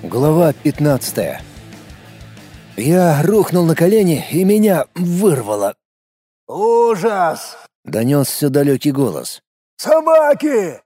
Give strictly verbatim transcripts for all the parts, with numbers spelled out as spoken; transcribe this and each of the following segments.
Глава пятнадцатая. Я рухнул на колени, и меня вырвало. «Ужас!» — донесся далекий голос. «Собаки!»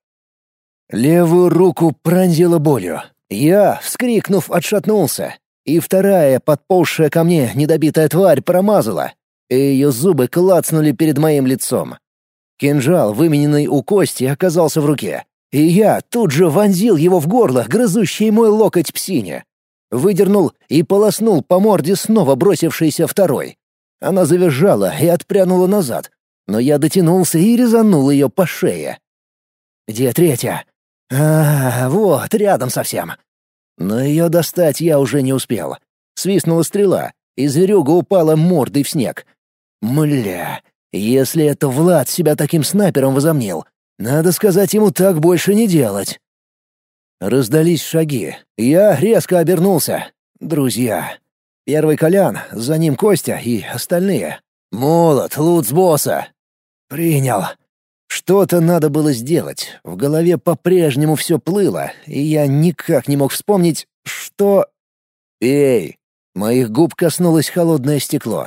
Левую руку пронзило болью. Я, вскрикнув, отшатнулся. И вторая, подползшая ко мне недобитая тварь, промазала. И ее зубы клацнули перед моим лицом. Кинжал, вымененный у Кости, оказался в руке. И я тут же вонзил его в горло, грызущий мой локоть псине. Выдернул и полоснул по морде снова бросившейся второй. Она завизжала и отпрянула назад, но я дотянулся и резанул ее по шее. «Где третья?» «А, вот, рядом совсем». Но ее достать я уже не успел. Свистнула стрела, и зверюга упала мордой в снег. Мля, если это Влад себя таким снайпером возомнил, надо сказать ему так больше не делать. Раздались шаги. Я резко обернулся. Друзья. Первый Колян, за ним Костя и остальные. Молот, лут с босса. Принял. Что-то надо было сделать. В голове по-прежнему все плыло, и я никак не мог вспомнить, что... «Эй!» Моих губ коснулось холодное стекло.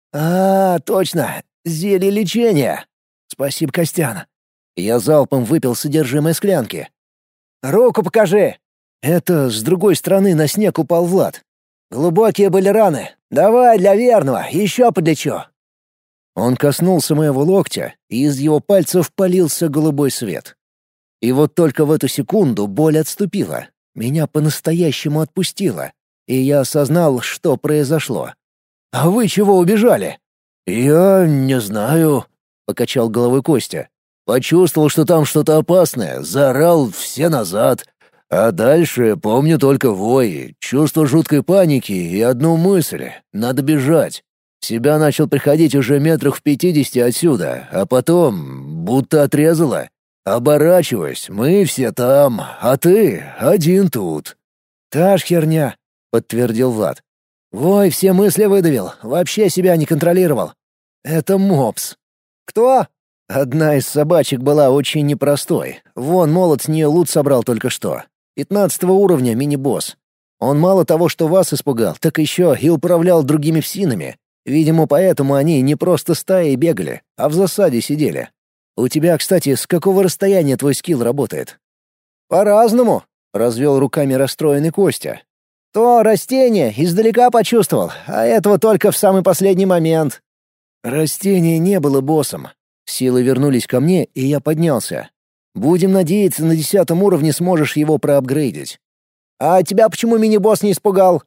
«А, точно! Зелье лечения! Спасибо, Костян!» Я залпом выпил содержимое склянки. «Руку покажи!» Это с другой стороны на снег упал Влад. «Глубокие были раны. Давай для верного, еще подлечу!» Он коснулся моего локтя, и из его пальцев полился голубой свет. И вот только в эту секунду боль отступила. Меня по-настоящему отпустило, и я осознал, что произошло. «А вы чего убежали?» «Я не знаю», — покачал головой Костя. «Почувствовал, что там что-то опасное, заорал все назад. А дальше помню только вой, чувство жуткой паники и одну мысль — надо бежать. В себя начал приходить уже метрах в пятидесяти отсюда, а потом будто отрезало. Оборачиваюсь, мы все там, а ты один тут». «Та ж херня», — подтвердил Влад. «Вой все мысли выдавил, вообще себя не контролировал. Это мопс». «Кто?» Одна из собачек была очень непростой. Вон молот с нее лут собрал только что. Пятнадцатого уровня мини-босс. Он мало того, что вас испугал, так еще и управлял другими псинами. Видимо, поэтому они не просто стаей бегали, а в засаде сидели. У тебя, кстати, с какого расстояния твой скилл работает? По-разному, развел руками расстроенный Костя. То растение издалека почувствовал, а этого только в самый последний момент. Растение не было боссом. Силы вернулись ко мне, и я поднялся. Будем надеяться, на десятом уровне сможешь его проапгрейдить. А тебя почему мини-босс не испугал?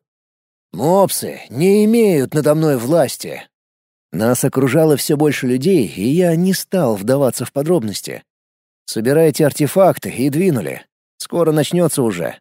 Мопсы не имеют надо мной власти. Нас окружало все больше людей, и я не стал вдаваться в подробности. Собирайте артефакты и двинули. Скоро начнется уже.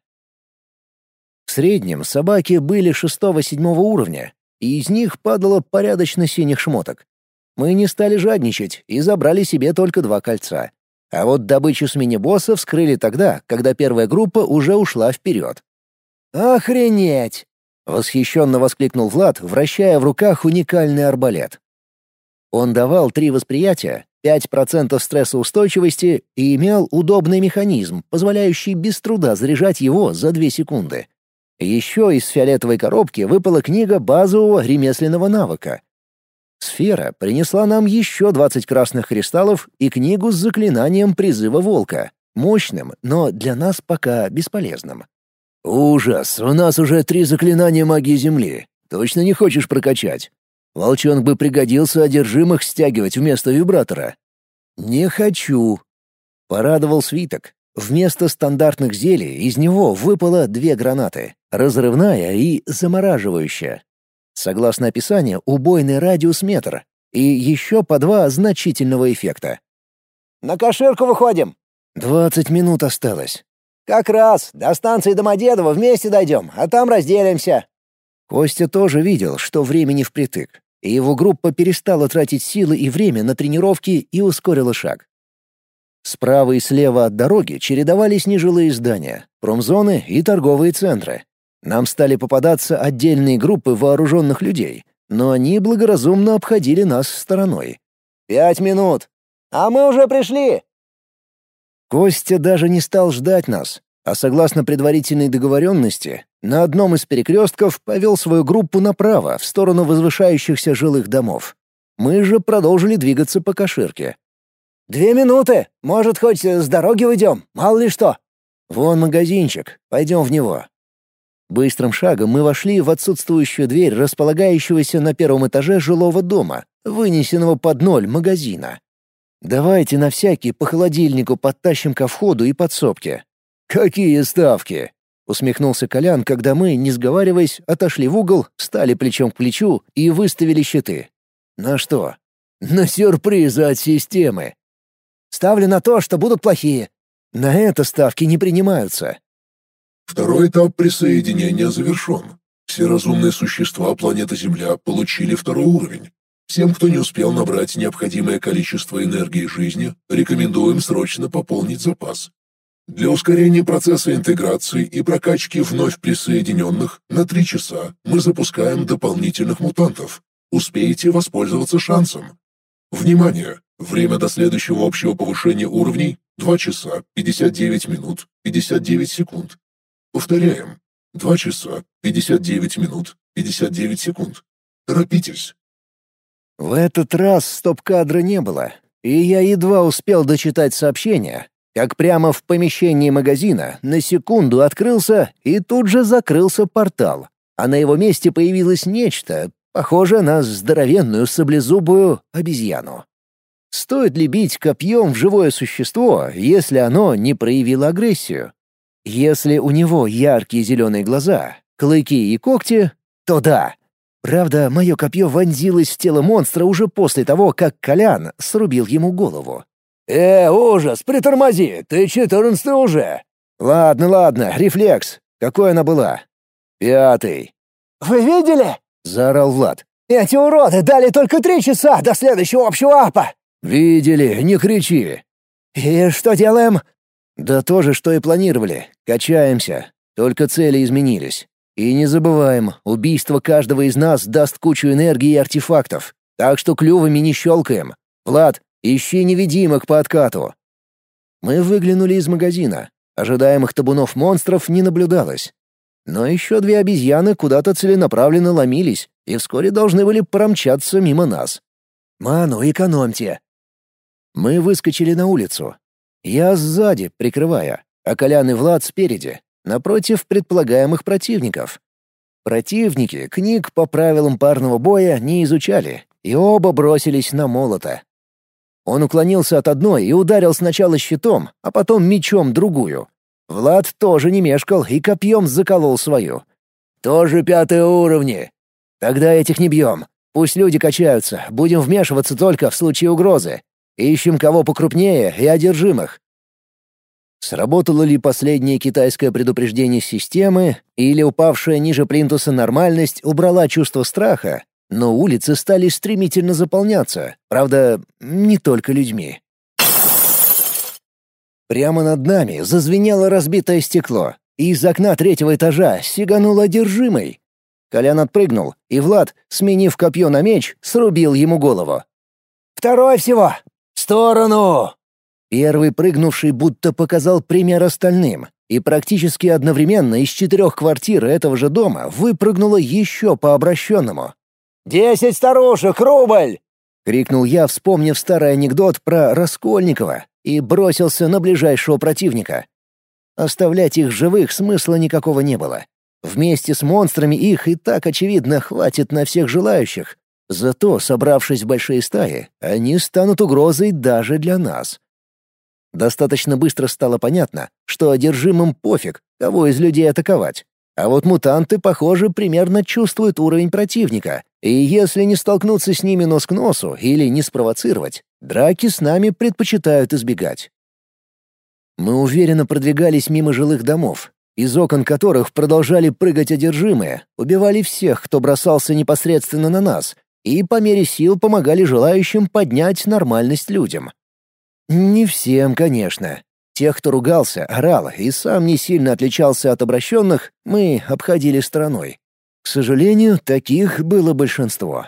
В среднем собаки были шестого-седьмого уровня, и из них падало порядочно синих шмоток. Мы не стали жадничать и забрали себе только два кольца. А вот добычу с мини-босса вскрыли тогда, когда первая группа уже ушла вперед. «Охренеть!» — восхищенно воскликнул Влад, вращая в руках уникальный арбалет. Он давал три восприятия, пять процентов стрессоустойчивости и имел удобный механизм, позволяющий без труда заряжать его за две секунды. Еще из фиолетовой коробки выпала книга базового ремесленного навыка. Сфера принесла нам еще двадцать красных кристаллов и книгу с заклинанием призыва волка, мощным, но для нас пока бесполезным. «Ужас! У нас уже три заклинания магии Земли. Точно не хочешь прокачать? Волчонок бы пригодился одержимых стягивать вместо вибратора». «Не хочу», — порадовал свиток. Вместо стандартных зелий из него выпало две гранаты — разрывная и замораживающая. Согласно описанию, убойный радиус метр и еще по два значительного эффекта. «На Каширку выходим!» «Двадцать минут осталось». «Как раз, до станции Домодедово вместе дойдем, а там разделимся». Костя тоже видел, что времени впритык, и его группа перестала тратить силы и время на тренировки и ускорила шаг. Справа и слева от дороги чередовались нежилые здания, промзоны и торговые центры. Нам стали попадаться отдельные группы вооруженных людей, но они благоразумно обходили нас стороной. «Пять минут! А мы уже пришли!» Костя даже не стал ждать нас. А согласно предварительной договоренности, на одном из перекрестков повел свою группу направо, в сторону возвышающихся жилых домов. Мы же продолжили двигаться по Каширке. «Две минуты! Может, хоть с дороги уйдем, мало ли что!» «Вон магазинчик, пойдем в него». Быстрым шагом мы вошли в отсутствующую дверь располагающегося на первом этаже жилого дома, вынесенного под ноль магазина. «Давайте на всякий по холодильнику подтащим ко входу и подсобке». «Какие ставки?» — усмехнулся Колян, когда мы, не сговариваясь, отошли в угол, встали плечом к плечу и выставили щиты. «На что?» «На сюрпризы от системы». «Ставлю на то, что будут плохие». «На это ставки не принимаются». Второй этап присоединения завершен. Все разумные существа планеты Земля получили второй уровень. Всем, кто не успел набрать необходимое количество энергии жизни, рекомендуем срочно пополнить запас. Для ускорения процесса интеграции и прокачки вновь присоединенных на три часа мы запускаем дополнительных мутантов. Успеете воспользоваться шансом. Внимание! Время до следующего общего повышения уровней – два часа пятьдесят девять минут пятьдесят девять секунд. Повторяем. два часа пятьдесят девять минут пятьдесят девять секунд. Торопитесь. В этот раз стоп-кадра не было, и я едва успел дочитать сообщение, как прямо в помещении магазина на секунду открылся и тут же закрылся портал, а на его месте появилось нечто, похожее на здоровенную саблезубую обезьяну. Стоит ли бить копьем в живое существо, если оно не проявило агрессию? Если у него яркие зеленые глаза, клыки и когти, то да. Правда, мое копье вонзилось в тело монстра уже после того, как Колян срубил ему голову. «Э, ужас, притормози, ты четырнадцатый уже!» «Ладно, ладно, рефлекс. Какой она была?» «Пятый». «Вы видели?» — заорал Влад. «Эти уроды дали только три часа до следующего общего апа!» «Видели, не кричи!» «И что делаем?» «Да то же, что и планировали. Качаемся. Только цели изменились. И не забываем, убийство каждого из нас даст кучу энергии и артефактов. Так что клювами не щелкаем. Влад, ищи невидимок по откату». Мы выглянули из магазина. Ожидаемых табунов монстров не наблюдалось. Но еще две обезьяны куда-то целенаправленно ломились и вскоре должны были промчаться мимо нас. «Ману, экономьте!» Мы выскочили на улицу. Я сзади, прикрывая, а Колян и Влад спереди, напротив предполагаемых противников. Противники книг по правилам парного боя не изучали, и оба бросились на молота. Он уклонился от одной и ударил сначала щитом, а потом мечом другую. Влад тоже не мешкал и копьем заколол свою. «Тоже пятые уровни. Тогда этих не бьем. Пусть люди качаются, будем вмешиваться только в случае угрозы. Ищем кого покрупнее и одержимых». Сработало ли последнее китайское предупреждение системы, или упавшая ниже плинтуса нормальность убрала чувство страха, но улицы стали стремительно заполняться, правда, не только людьми. Прямо над нами зазвенело разбитое стекло, и из окна третьего этажа сиганул одержимый. Колян отпрыгнул, и Влад, сменив копье на меч, срубил ему голову. «Второй всего! В сторону!» Первый прыгнувший будто показал пример остальным, и практически одновременно из четырех квартир этого же дома выпрыгнуло еще по обращенному. «Десять старушек, рубль!» — крикнул я, вспомнив старый анекдот про Раскольникова, и бросился на ближайшего противника. Оставлять их живых смысла никакого не было. Вместе с монстрами их и так, очевидно, хватит на всех желающих. Зато, собравшись в большие стаи, они станут угрозой даже для нас. Достаточно быстро стало понятно, что одержимым пофиг, кого из людей атаковать. А вот мутанты, похоже, примерно чувствуют уровень противника, и если не столкнуться с ними нос к носу или не спровоцировать, драки с нами предпочитают избегать. Мы уверенно продвигались мимо жилых домов, из окон которых продолжали прыгать одержимые, убивали всех, кто бросался непосредственно на нас, и по мере сил помогали желающим поднять нормальность людям. Не всем, конечно. Тех, кто ругался, орал и сам не сильно отличался от обращенных, мы обходили стороной. К сожалению, таких было большинство.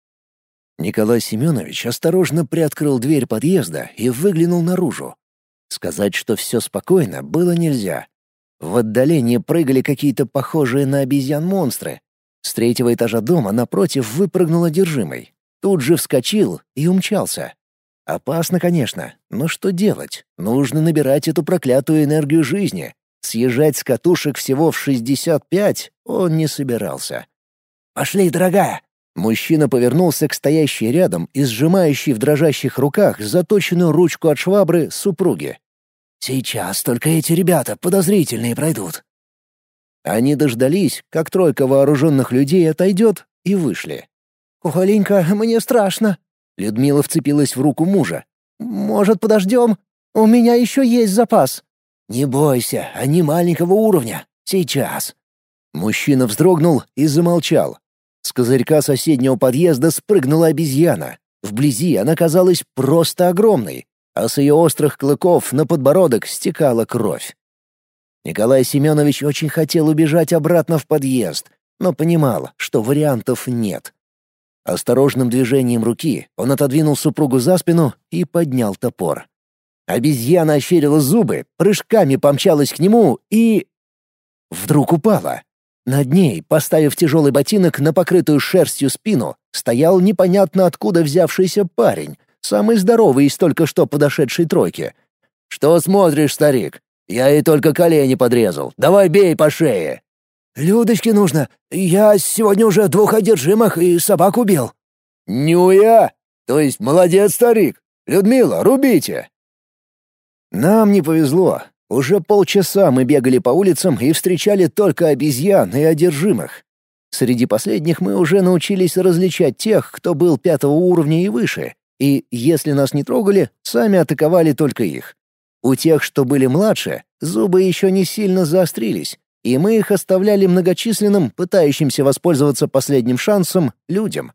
Николай Семенович осторожно приоткрыл дверь подъезда и выглянул наружу. Сказать, что все спокойно, было нельзя. В отдалении прыгали какие-то похожие на обезьян монстры. С третьего этажа дома напротив выпрыгнул одержимый. Тут же вскочил и умчался. Опасно, конечно, но что делать? Нужно набирать эту проклятую энергию жизни. Съезжать с катушек всего в шестьдесят пять он не собирался. «Пошли, дорогая!» Мужчина повернулся к стоящей рядом и сжимающей в дрожащих руках заточенную ручку от швабры супруги. «Сейчас только эти ребята подозрительные пройдут». Они дождались, как тройка вооруженных людей отойдет, и вышли. «Кухоленька, мне страшно». Людмила вцепилась в руку мужа. «Может, подождем? У меня еще есть запас». «Не бойся, они маленького уровня. Сейчас». Мужчина вздрогнул и замолчал. С козырька соседнего подъезда спрыгнула обезьяна. Вблизи она казалась просто огромной, а с ее острых клыков на подбородок стекала кровь. Николай Семенович очень хотел убежать обратно в подъезд, но понимал, что вариантов нет. Осторожным движением руки он отодвинул супругу за спину и поднял топор. Обезьяна ощерила зубы, прыжками помчалась к нему и... Вдруг упала. Над ней, поставив тяжелый ботинок на покрытую шерстью спину, стоял непонятно откуда взявшийся парень, самый здоровый из только что подошедшей тройки. «Что смотришь, старик? Я ей только колени подрезал. Давай бей по шее!» «Людочке нужно. Я сегодня уже двух одержимых и собак убил». «Нюя! То есть молодец, старик! Людмила, рубите!» Нам не повезло. Уже полчаса мы бегали по улицам и встречали только обезьян и одержимых. Среди последних мы уже научились различать тех, кто был пятого уровня и выше, и, если нас не трогали, сами атаковали только их. У тех, что были младше, зубы еще не сильно заострились, и мы их оставляли многочисленным, пытающимся воспользоваться последним шансом, людям.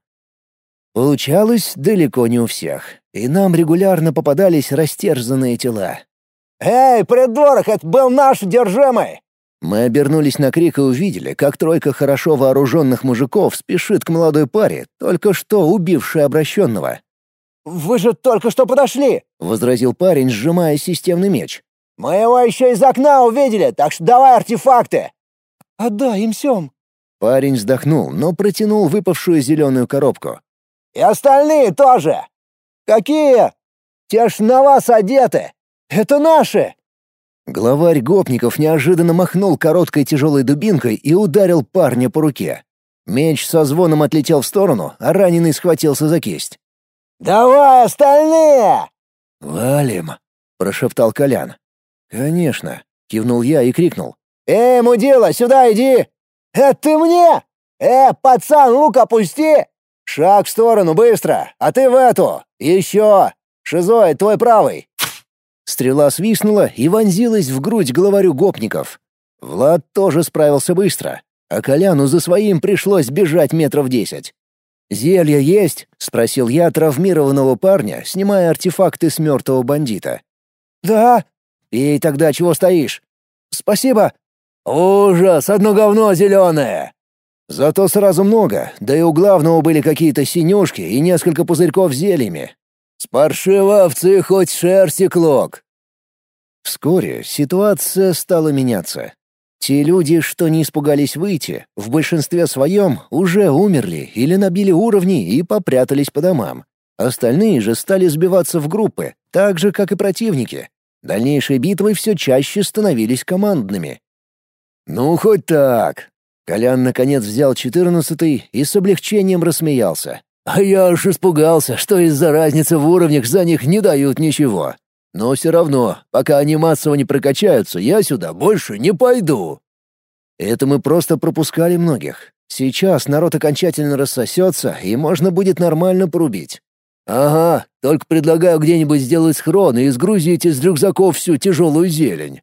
Получалось далеко не у всех, и нам регулярно попадались растерзанные тела. «Эй, придурок, это был наш одержимый!» Мы обернулись на крик и увидели, как тройка хорошо вооруженных мужиков спешит к молодой паре, только что убившей обращенного. «Вы же только что подошли!» — возразил парень, сжимая системный меч. «Мы его еще из окна увидели, так что давай артефакты!» «Отдай им сём!» Парень вздохнул, но протянул выпавшую зеленую коробку. «И остальные тоже!» «Какие? Те ж на вас одеты! Это наши!» Главарь гопников неожиданно махнул короткой тяжелой дубинкой и ударил парня по руке. Меч со звоном отлетел в сторону, а раненый схватился за кисть. «Давай остальные!» «Валим!» — прошептал Колян. «Конечно!» — кивнул я и крикнул. «Эй, мудила, сюда иди!» «Это ты мне? Э, пацан, лук опусти!» «Шаг в сторону, быстро! А ты в эту! Еще! Шизоид, твой правый!» Стрела свистнула и вонзилась в грудь главарю гопников. Влад тоже справился быстро, а Коляну за своим пришлось бежать метров десять. «Зелье есть?» — спросил я травмированного парня, снимая артефакты с мертвого бандита. «Да». «Пей тогда, чего стоишь?» «Спасибо». «Ужас, одно говно зеленое!» Зато сразу много, да и у главного были какие-то синюшки и несколько пузырьков с зельями. С паршивой овцы хоть шерсти клок. Вскоре ситуация стала меняться. Те люди, что не испугались выйти, в большинстве своем уже умерли или набили уровни и попрятались по домам. Остальные же стали сбиваться в группы, так же, как и противники. Дальнейшие битвы все чаще становились командными. «Ну, хоть так!» Колян наконец взял четырнадцатый и с облегчением рассмеялся. «А я аж испугался, что из-за разницы в уровнях за них не дают ничего. Но все равно, пока они массово не прокачаются, я сюда больше не пойду». Это мы просто пропускали многих. Сейчас народ окончательно рассосется, и можно будет нормально порубить. «Ага, только предлагаю где-нибудь сделать схрон и сгрузить из рюкзаков всю тяжелую зелень».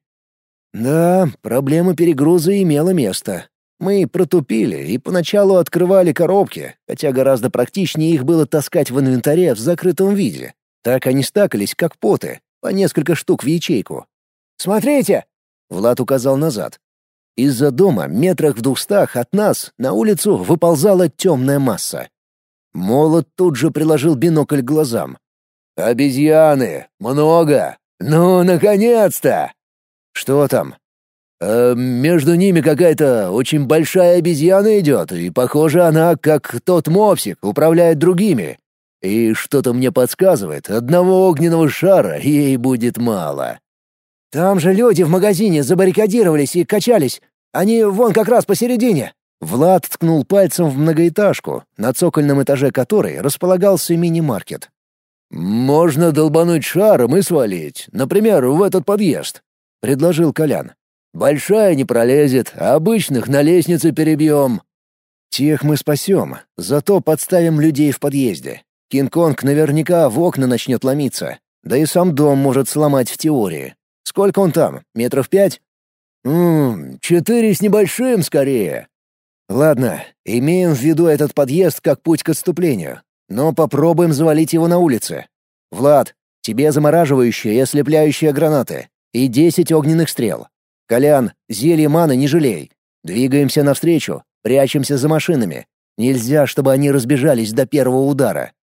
Да, проблема перегруза имела место. Мы протупили и поначалу открывали коробки, хотя гораздо практичнее их было таскать в инвентаре в закрытом виде. Так они стакались, как поты, по несколько штук в ячейку. «Смотрите!» — Влад указал назад. Из-за дома, метрах в двухстах от нас, на улицу выползала темная масса. Молот тут же приложил бинокль к глазам. «Обезьяны! Много! «Ну, наконец-то!» «Что там?» «Э, между ними какая-то очень большая обезьяна идет, и, похоже, она, как тот мопсик, управляет другими. И что-то мне подсказывает, одного огненного шара ей будет мало». «Там же люди в магазине забаррикадировались и качались. Они вон как раз посередине». Влад ткнул пальцем в многоэтажку, на цокольном этаже которой располагался мини-маркет. «Можно долбануть шаром и свалить, например, в этот подъезд», — предложил Колян. «Большая не пролезет, а обычных на лестнице перебьем». «Тех мы спасем, зато подставим людей в подъезде. Кинг-Конг наверняка в окна начнет ломиться, да и сам дом может сломать в теории. Сколько он там, метров пять?» «Ммм, четыре с небольшим скорее». «Ладно, имеем в виду этот подъезд как путь к отступлению, но попробуем завалить его на улице. Влад, тебе замораживающие и ослепляющие гранаты и десять огненных стрел. Колян, зелье маны не жалей. Двигаемся навстречу, прячемся за машинами. Нельзя, чтобы они разбежались до первого удара».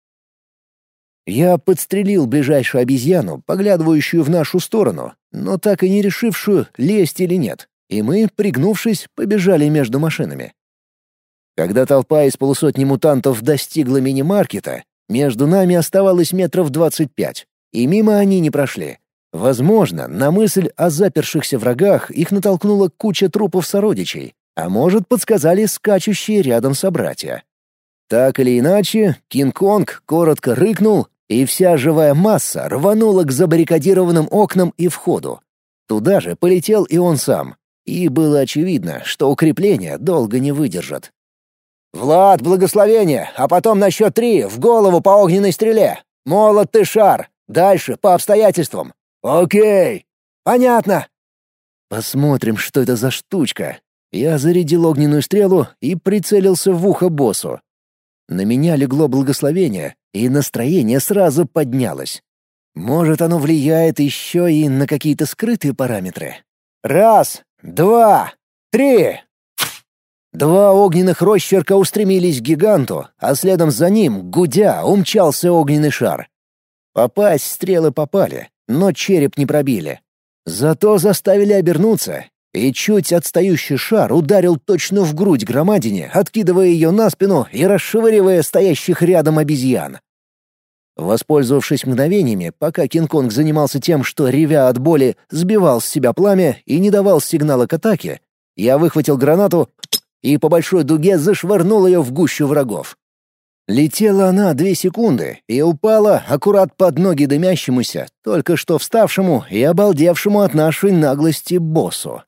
Я подстрелил ближайшую обезьяну, поглядывающую в нашу сторону, но так и не решившую, лезть или нет, и мы, пригнувшись, побежали между машинами. Когда толпа из полусотни мутантов достигла мини-маркета, между нами оставалось метров двадцать пять, и мимо они не прошли. Возможно, на мысль о запершихся врагах их натолкнула куча трупов сородичей, а может, подсказали скачущие рядом собратья. Так или иначе, Кинг-Конг коротко рыкнул, и вся живая масса рванула к забаррикадированным окнам и входу. Туда же полетел и он сам, и было очевидно, что укрепления долго не выдержат. «Влад, благословение, а потом на счет три в голову по огненной стреле. Молот ты шар. Дальше по обстоятельствам». «Окей». «Понятно». «Посмотрим, что это за штучка». Я зарядил огненную стрелу и прицелился в ухо боссу. На меня легло благословение, и настроение сразу поднялось. Может, оно влияет еще и на какие-то скрытые параметры. «Раз, два, три!» Два огненных росчерка устремились к гиганту, а следом за ним, гудя, умчался огненный шар. Попасть стрелы попали, но череп не пробили. Зато заставили обернуться, и чуть отстающий шар ударил точно в грудь громадине, откидывая ее на спину и расшвыривая стоящих рядом обезьян. Воспользовавшись мгновениями, пока Кинг-Конг занимался тем, что, ревя от боли, сбивал с себя пламя и не давал сигнала к атаке, я выхватил гранату и по большой дуге зашвырнул ее в гущу врагов. Летела она две секунды и упала аккурат под ноги дымящемуся, только что вставшему и обалдевшему от нашей наглости боссу.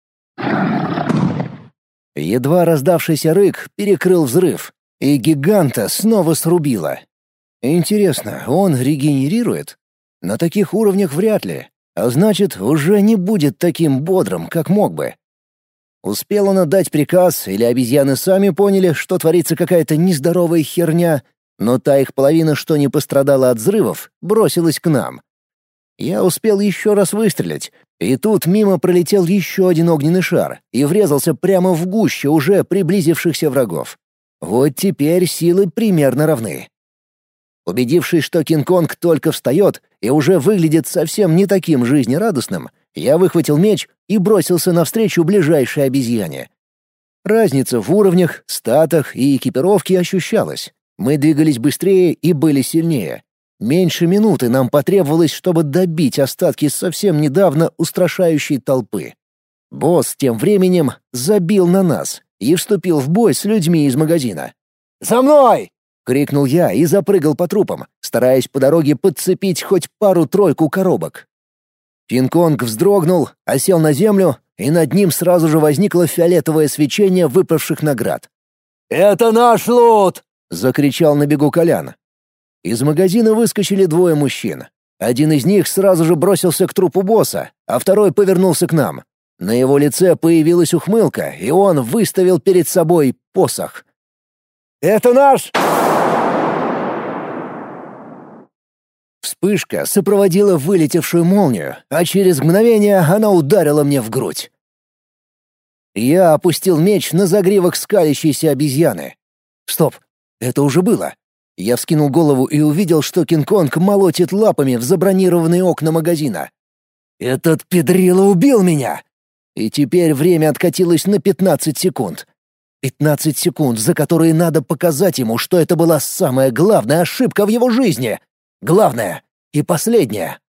Едва раздавшийся рык перекрыл взрыв, и гиганта снова срубило. Интересно, он регенерирует? На таких уровнях вряд ли, а значит, уже не будет таким бодрым, как мог бы. Успел он отдать приказ, или обезьяны сами поняли, что творится какая-то нездоровая херня, но та их половина, что не пострадала от взрывов, бросилась к нам. Я успел еще раз выстрелить, и тут мимо пролетел еще один огненный шар и врезался прямо в гущу уже приблизившихся врагов. Вот теперь силы примерно равны. Убедившись, что Кинг-Конг только встает и уже выглядит совсем не таким жизнерадостным, я выхватил меч и бросился навстречу ближайшей обезьяне. Разница в уровнях, статах и экипировке ощущалась. Мы двигались быстрее и были сильнее. Меньше минуты нам потребовалось, чтобы добить остатки совсем недавно устрашающей толпы. Босс тем временем забил на нас и вступил в бой с людьми из магазина. «За мной!» — крикнул я и запрыгал по трупам, стараясь по дороге подцепить хоть пару-тройку коробок. Кинг-Конг вздрогнул, осел на землю, и над ним сразу же возникло фиолетовое свечение выпавших наград. «Это наш лут!» — закричал на бегу Колян. Из магазина выскочили двое мужчин. Один из них сразу же бросился к трупу босса, а второй повернулся к нам. На его лице появилась ухмылка, и он выставил перед собой посох. «Это наш!» Вспышка сопроводила вылетевшую молнию, а через мгновение она ударила мне в грудь. Я опустил меч на загривок скалящейся обезьяны. Стоп, это уже было. Я вскинул голову и увидел, что Кинг-Конг молотит лапами в забронированные окна магазина. Этот педрила убил меня! И теперь время откатилось на пятнадцать секунд. пятнадцать секунд, за которые надо показать ему, что это была самая главная ошибка в его жизни. Главная и последняя.